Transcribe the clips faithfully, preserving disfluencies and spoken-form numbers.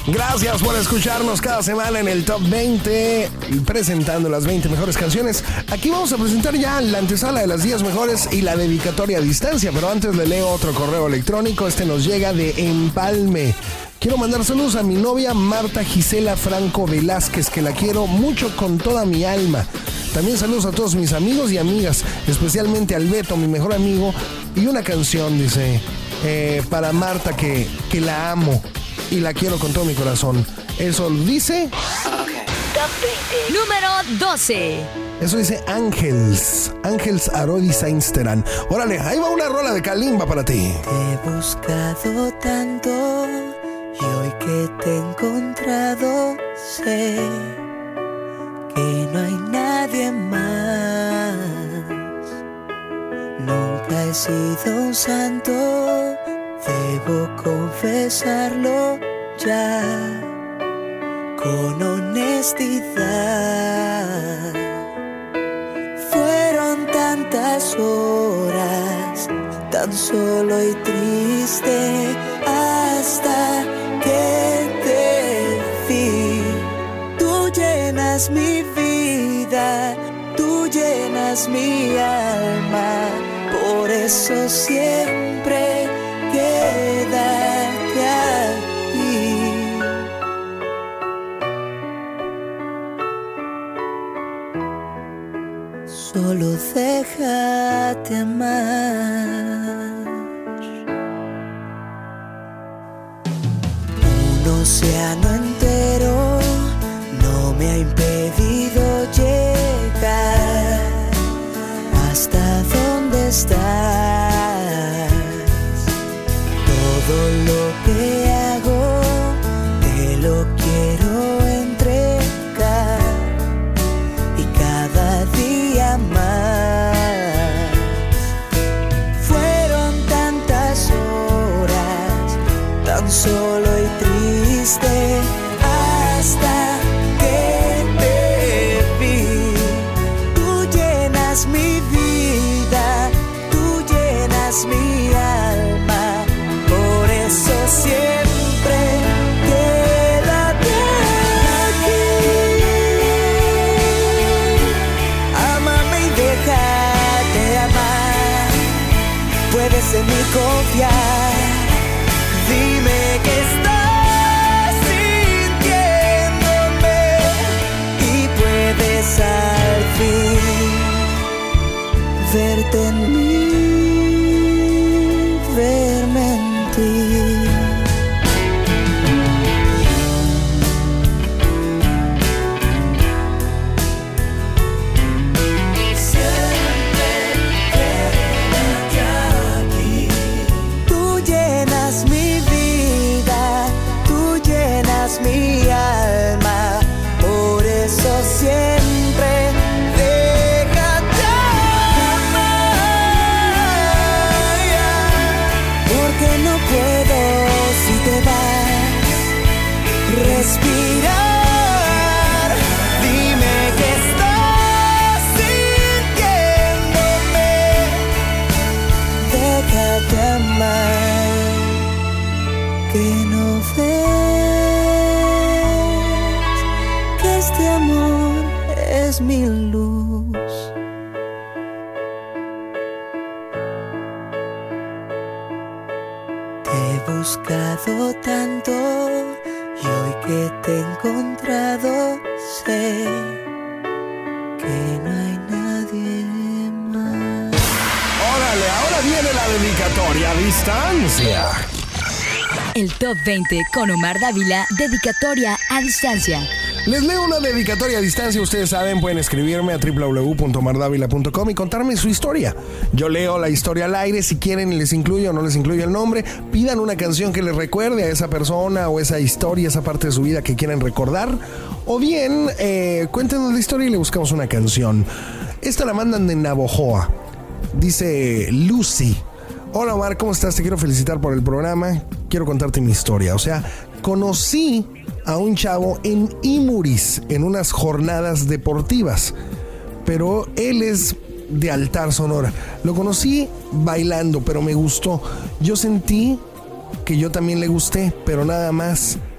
Gracias por escucharnos cada semana en el Top veinte, presentando las veinte mejores canciones. Aquí vamos a presentar ya la antesala de las diez mejores y la dedicatoria a distancia, pero antes le leo otro correo electrónico. Este nos llega de Empalme. Quiero mandar saludos a mi novia Marta Gisela Franco Velázquez, que la quiero mucho con toda mi alma. También saludos a todos mis amigos y amigas, especialmente al Beto, mi mejor amigo. Y una canción, dice, eh, para Marta, que, que la amo y la quiero con todo mi corazón. Eso dice... Okay. Top veinte. Número doce. Eso dice Ángels. Ángels Arodi Sainsteran. Órale, ahí va una rola de Kalimba para ti. Te he buscado tanto y hoy que te he encontrado sé que no hay nadie más. Nunca he sido un santo, debo confesarlo ya con honestidad. Fueron tantas horas tan solo y triste hasta que te vi. Tú llenas mi vida, tú llenas mi alma, por eso siempre quédate aquí. Solo déjate amar. Un océano entero no me ha impedido llegar hasta donde estás. Todo lo que hago te lo quiero entregar y cada día más. Fueron tantas horas tan solo y triste hasta que te vi. Tú llenas mi vida, tú llenas mi alma, por eso siempre quédate aquí. Ámame y déjate amar, puedes en mí confiar. Dime que estás sintiéndome y puedes al fin verte en mí, verme en ti. Mi alma, por eso siempre déjate amar, porque no puedo si te vas respirar. Dime que estás sintiéndome, déjate amar, que no ves. Este amor es mi luz. Te he buscado tanto y hoy que te he encontrado sé que no hay nadie más. Órale, ahora viene la dedicatoria a distancia. El Top veinte con Omar Dávila, dedicatoria a distancia. Les leo una dedicatoria a distancia. Ustedes saben, pueden escribirme a doble u doble u doble u punto omar davila punto com y contarme su historia. Yo leo la historia al aire. Si quieren, les incluyo o no les incluyo el nombre. Pidan una canción que les recuerde a esa persona o esa historia, esa parte de su vida que quieren recordar. O bien, eh, cuéntenos la historia y le buscamos una canción. Esta la mandan de Navojoa. Dice Lucy. Hola Omar, ¿cómo estás? Te quiero felicitar por el programa. Quiero contarte mi historia. O sea, conocí a un chavo en Imuris en unas jornadas deportivas, pero él es de Altar, Sonora. Lo conocí bailando, pero me gustó. Yo sentí que yo también le gusté, pero nada más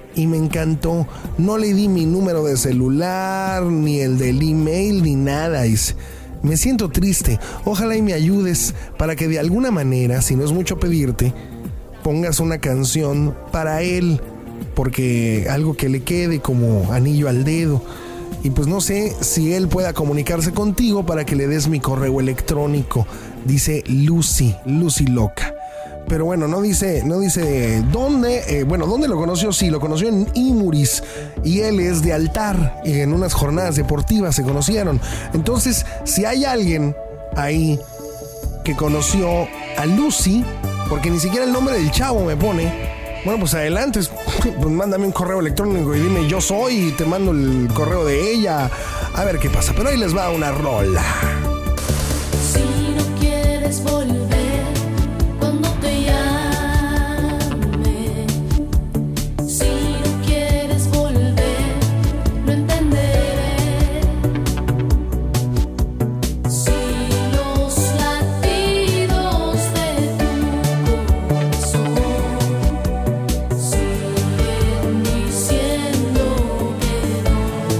y me encantó. No le di mi número de celular, ni el del email, ni nada. Dice, me siento triste. Ojalá y me ayudes para que de alguna manera, si no es mucho pedirte, pongas una canción para él, porque algo que le quede como anillo al dedo. Y pues no sé si él pueda comunicarse contigo para que le des mi correo electrónico. Dice Lucy, Lucy Loca. Pero bueno, no dice, no dice dónde, eh, bueno, dónde lo conoció. Sí, lo conoció en Imuris y él es de Altar y en unas jornadas deportivas se conocieron. Entonces, si hay alguien ahí que conoció a Lucy, porque ni siquiera el nombre del chavo me pone, bueno, pues adelante, pues mándame un correo electrónico y dime yo soy y te mando el correo de ella, a ver qué pasa. Pero ahí les va una rola. Si no quieres volver cuando te llame, si no quieres volver, lo entenderé. Si los latidos de tu corazón siguen diciendo que no,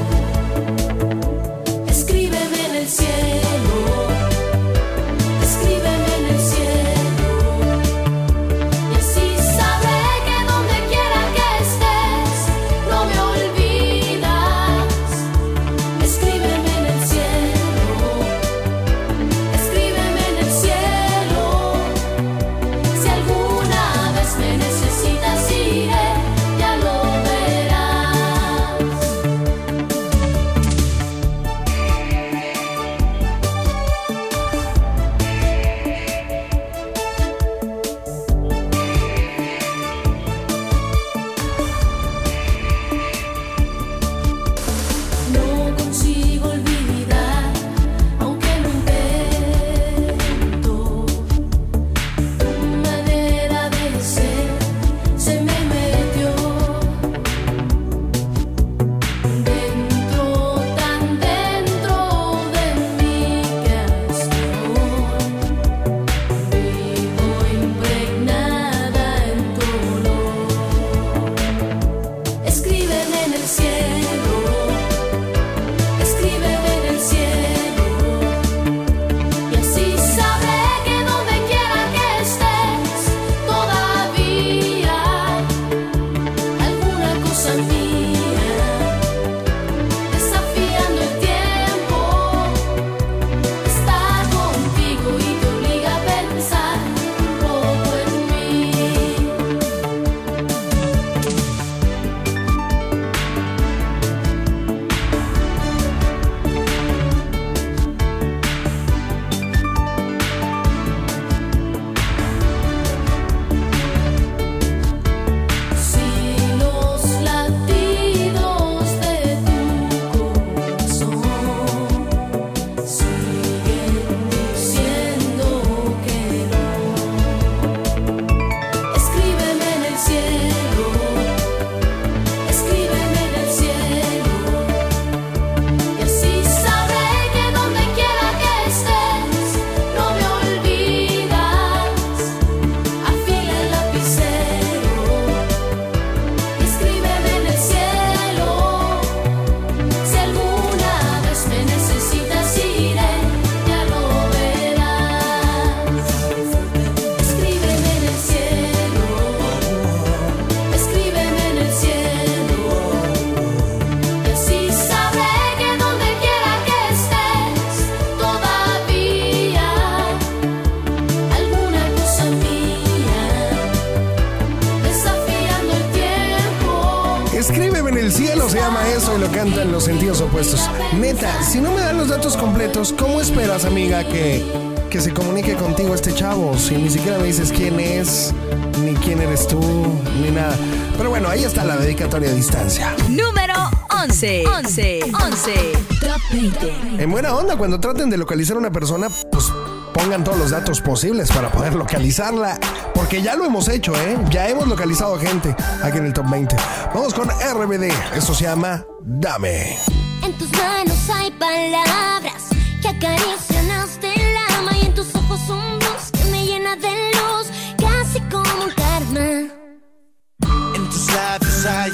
escríbeme en el cielo, escríbeme en el cielo, y así sabré que donde quiera que estés, no me olvidas. Escríbeme en el cielo, escríbeme en el cielo, si alguna vez me necesitas iré, ya lo verás. No consigo olvidar, aunque lo intento. Tu manera de ser se me metió dentro, tan dentro de mí que hasta hoy vivo impregnada en tu olor. Escríbeme en el cielo, escríbeme en el cielo, y así sabré que donde quiera que estés, todavía alguna cosa mía, desafiando el tiempo, está contigo y te obliga a pensar un poco en mí. Si los latidos de tu corazón siguen diciendo que no, escríbeme en el cielo, escríbeme en el cielo, y así sabré que donde quiera que estés, no me olvidas. Afila el lapicero, escríbeme en el cielo, si alguna vez me necesitas iré, ya lo verás. Escríbeme en el cielo, escríbeme en el cielo, y así sabré que donde quiera que estés, todavía alguna cosa mía, desafiando el tiempo. Escríbeme en el cielo, se llama eso, y lo cantan Los Sentidos Opuestos. Neta, si no me dan los datos completos, ¿cómo esperas, amiga, que, que se comunique contigo este chavo? Si ni siquiera me dices quién es, ni quién eres tú, ni nada. Pero bueno, ahí está la dedicatoria a distancia. Número once. once. once. Top veinte. En buena onda, cuando traten de localizar a una persona, pues pongan todos los datos posibles para poder localizarla. Porque ya lo hemos hecho, ¿eh? Ya hemos localizado gente aquí en el Top veinte. Vamos con R B D. Esto se llama Dame. En tus manos hay palabras que acarician hasta el alma, y en tus ojos un blues que me llena de luz, casi como un karma. En tus labios hay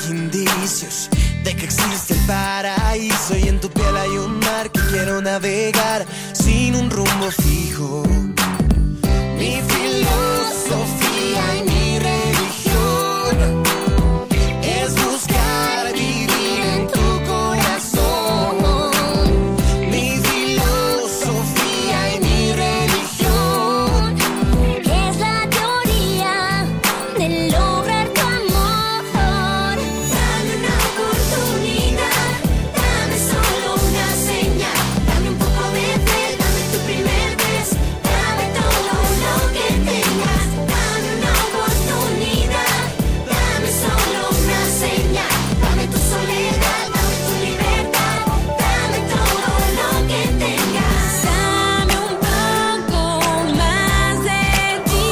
indicios de que existe el paraíso y en tu piel hay un mar que quiero navegar sin un rumbo fijo. Mi filosofía y mi religión es buscar vivir en tu corazón. Mi filosofía y mi religión Es la teoría de lograr tu amor. Dame una oportunidad, dame solo una señal, dame un poco de fe, dame tu primer beso, dame todo lo que tengas. Dame una oportunidad, dame solo una señal, dame tu soledad, dame tu libertad, dame todo lo que tengas. Dame un poco más de ti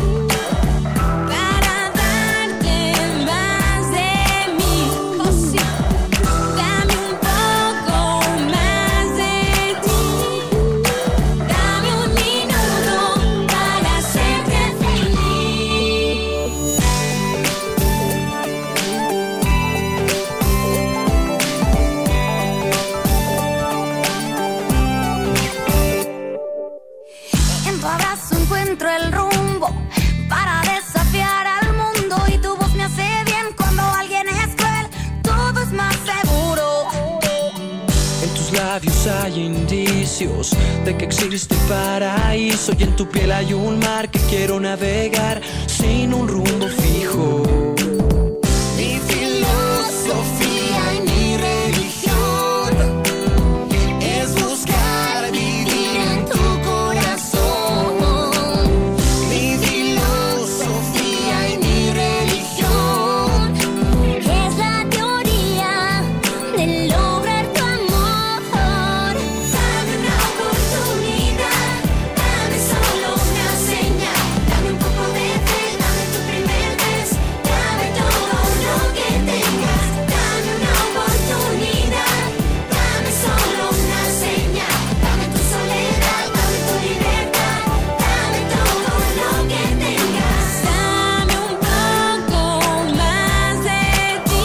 para darte más de mí. Oh, sí. Dame un poco más de ti. Dame un minuto para hacerte feliz. En tu abrazo encuentro el rumbo para desafiar al mundo y tu voz me hace bien cuando alguien es cruel. Todo es más seguro. En tus labios hay indicios de que existe el paraíso y en tu piel hay un mar que quiero navegar sin un rumbo fijo. Mi filosofía y mi religión es buscar vivir en tu corazón. Mi filosofía y mi religión Es la teoría de lograr tu amor. Dame una oportunidad, dame solo una señal, dame un poco de fe, dame tu primer beso, dame todo lo que tengas. Dame una oportunidad, dame solo una señal, dame tu soledad, dame tu libertad, dame todo lo que tengas. Dame un poco más de ti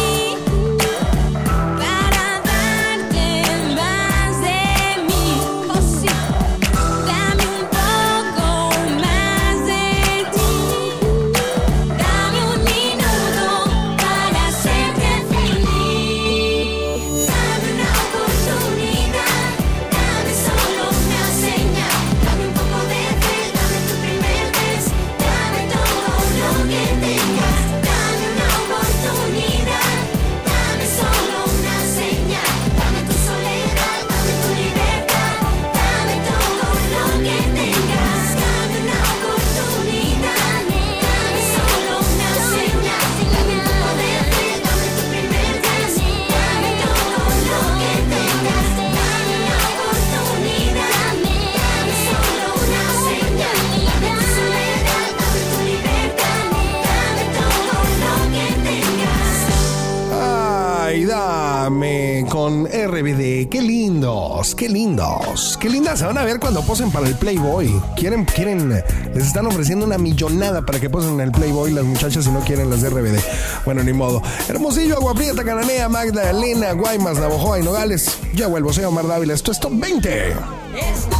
para darte más de mí. Oh, sí. Dame un poco más de ti. Dame un minuto para hacerte feliz. Dame una oportunidad, dame solo una señal, dame un poco de fe, dame tu primer beso, dame todo lo que tengas. Dame una oportunidad, dame solo una señal, dame tu soledad, dame tu libertad, dame todo lo que tengas. Dame una oportunidad, dame solo una señal, dame un poco de fe, dame tu primer beso, dame todo lo que tengas. Dame una oportunidad, dame solo una señal, dame tu soledad, dame tu libertad, dame todo lo que tengas. Ay, dame con R B D. Qué lindos, qué lindos. Qué lindas se van a ver cuando posen para el Playboy. Quieren, quieren, les están ofreciendo una millonada para que posen en el Playboy las muchachas si no quieren las de R B D. Bueno, ni modo. Hermosillo, Agua Prieta, Cananea, Magdalena, Guaymas, Navojoa y Nogales. Ya vuelvo, soy Omar Dávila. Esto es Top veinte. Está